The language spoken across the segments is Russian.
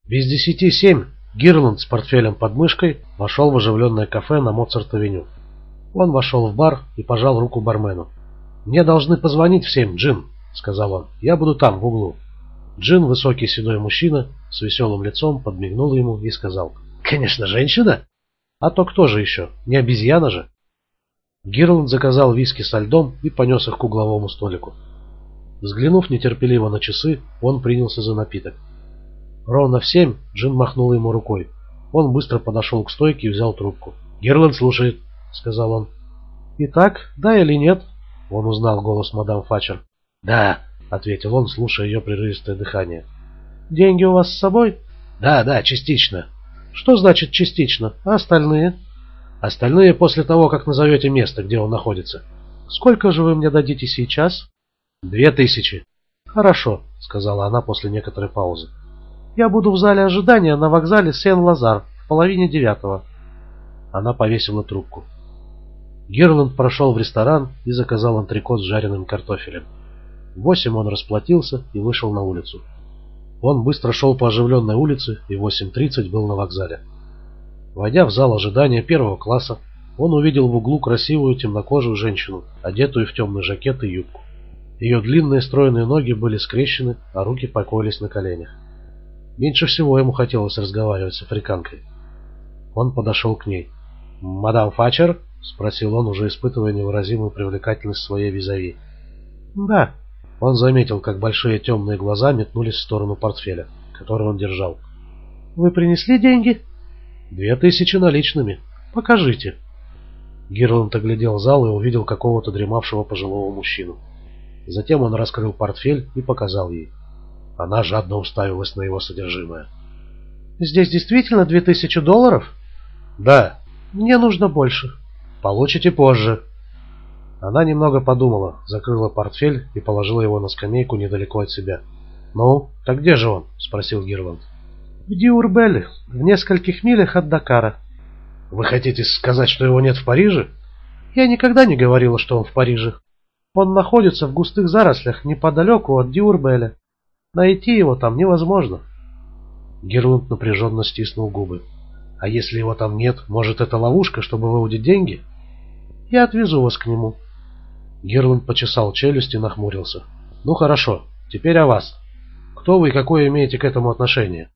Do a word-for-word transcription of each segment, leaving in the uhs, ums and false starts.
Без десяти семь Гирланд с портфелем под мышкой вошел в оживленное кафе на Моцарт-авеню. Он вошел в бар и пожал руку бармену. «Мне должны позвонить в семь, Джин», — сказал он. «Я буду там, в углу». Джин, высокий седой мужчина, с веселым лицом, подмигнул ему и сказал: «Конечно, женщина! А то кто же еще? Не обезьяна же!» Гирланд заказал виски со льдом и понес их к угловому столику. Взглянув нетерпеливо на часы, он принялся за напиток. Ровно в семь Джин махнул ему рукой. Он быстро подошел к стойке и взял трубку. «Гирланд слушает», — сказал он. «Итак, да или нет?» — он узнал голос мадам Фатчер. «Да», — ответил он, слушая ее прерывистое дыхание. «Деньги у вас с собой?» «Да, да, частично». «Что значит частично? А остальные?» «Остальные после того, как назовете место, где он находится». «Сколько же вы мне дадите сейчас?» «Две тысячи». «Хорошо», — сказала она после некоторой паузы. «Я буду в зале ожидания на вокзале Сен-Лазар в половине девятого». Она повесила трубку. Гирланд прошел в ресторан и заказал антрекот с жареным картофелем. В восемь он расплатился и вышел на улицу. Он быстро шел по оживленной улице и в восемь тридцать был на вокзале. Войдя в зал ожидания первого класса, он увидел в углу красивую темнокожую женщину, одетую в темный жакет и юбку. Ее длинные стройные ноги были скрещены, а руки покоились на коленях. Меньше всего ему хотелось разговаривать с африканкой. Он подошел к ней. «Мадам Фатчер?» — спросил он, уже испытывая невыразимую привлекательность своей визави. «Да». Он заметил, как большие темные глаза метнулись в сторону портфеля, который он держал. «Вы принесли деньги?» «Две тысячи наличными. Покажите». Гирланд оглядел зал и увидел какого-то дремавшего пожилого мужчину. Затем он раскрыл портфель и показал ей. Она жадно уставилась на его содержимое. «Здесь действительно две тысячи долларов?» «Да». «Мне нужно больше». «Получите позже». Она немного подумала, закрыла портфель и положила его на скамейку недалеко от себя. «Ну, так где же он?» — спросил Гирланд. «В Диурбеле, в нескольких милях от Дакара». «Вы хотите сказать, что его нет в Париже?» «Я никогда не говорила, что он в Париже. Он находится в густых зарослях неподалеку от Диурбеля. Найти его там невозможно». Гирланд напряженно стиснул губы. «А если его там нет, может, это ловушка, чтобы выудить деньги?» «Я отвезу вас к нему». Гирланд почесал челюсть и нахмурился. «Ну хорошо, теперь о вас. Кто вы и какое имеете к этому отношение?»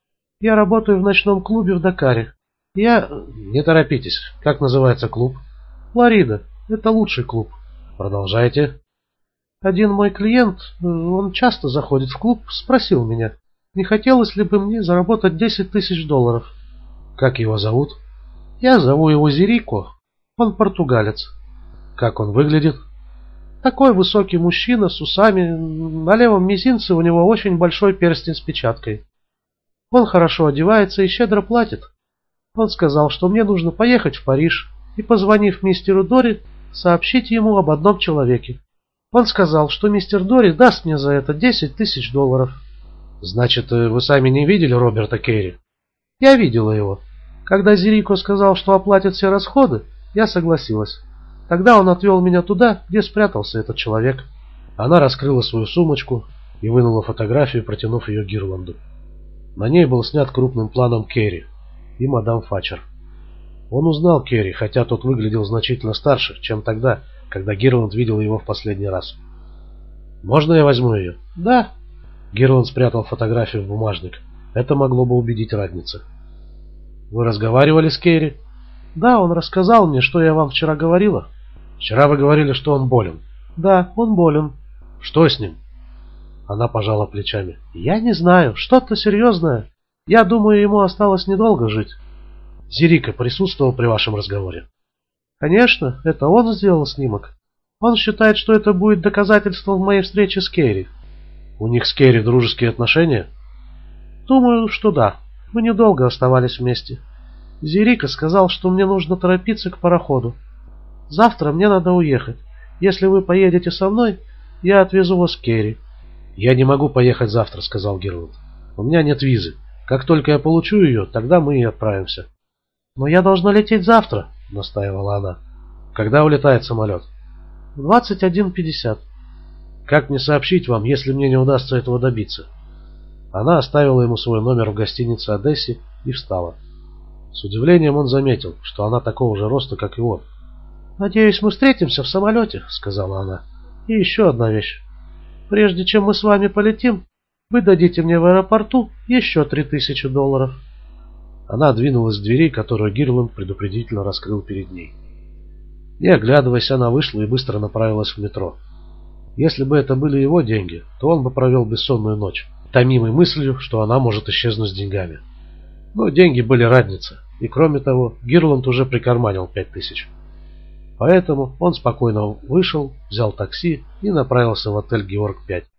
«Я работаю в ночном клубе в Дакаре. Я...» «Не торопитесь. Как называется клуб?» «Флорида. Это лучший клуб». «Продолжайте». «Один мой клиент, он часто заходит в клуб, спросил меня, не хотелось ли бы мне заработать десять тысяч долларов». «Как его зовут?» «Я зову его Зерико. Он португалец». «Как он выглядит?» «Такой высокий мужчина с усами. На левом мизинце у него очень большой перстень с печаткой. Он хорошо одевается и щедро платит. Он сказал, что мне нужно поехать в Париж и, позвонив мистеру Дори, сообщить ему об одном человеке. Он сказал, что мистер Дори даст мне за это десять тысяч долларов». «Значит, вы сами не видели Роберта Керри?» «Я видела его. Когда Зерико сказал, что оплатит все расходы, я согласилась. Тогда он отвел меня туда, где спрятался этот человек». Она раскрыла свою сумочку и вынула фотографию, протянув ее Гирланду. На ней был снят крупным планом Керри и мадам Фатчер. Он узнал Керри, хотя тот выглядел значительно старше, чем тогда, когда Гирланд видел его в последний раз. «Можно я возьму ее?» «Да». Гирланд спрятал фотографию в бумажник. Это могло бы убедить радница. «Вы разговаривали с Керри?» «Да, он рассказал мне, что я вам вчера говорила». «Вчера вы говорили, что он болен». «Да, он болен». «Что с ним?» Она пожала плечами. «Я не знаю, что-то серьезное. Я думаю, ему осталось недолго жить». «Зерико присутствовал при вашем разговоре?» «Конечно, это он сделал снимок. Он считает, что это будет доказательством моей встречи с Керри». «У них с Керри дружеские отношения?» «Думаю, что да. Мы недолго оставались вместе. Зерико сказал, что мне нужно торопиться к пароходу. Завтра мне надо уехать. Если вы поедете со мной, я отвезу вас к Керри». «Я не могу поехать завтра», — сказал Гирланд. «У меня нет визы. Как только я получу ее, тогда мы и отправимся». «Но я должна лететь завтра», — настаивала она. «Когда улетает самолет?» «В двадцать один пятьдесят». «Как мне сообщить вам, если мне не удастся этого добиться?» Она оставила ему свой номер в гостинице Одессе и встала. С удивлением он заметил, что она такого же роста, как и он. «Надеюсь, мы встретимся в самолете», — сказала она. «И еще одна вещь. Прежде чем мы с вами полетим, вы дадите мне в аэропорту еще три тысячи долларов». Она двинулась к двери, которую Гирланд предупредительно раскрыл перед ней. Не оглядываясь, она вышла и быстро направилась в метро. Если бы это были его деньги, то он бы провел бессонную ночь, томимой мыслью, что она может исчезнуть с деньгами. Но деньги были разница, и кроме того, Гирланд уже прикарманил пять тысяч. Поэтому он спокойно вышел, взял такси и направился в отель «Георг пять».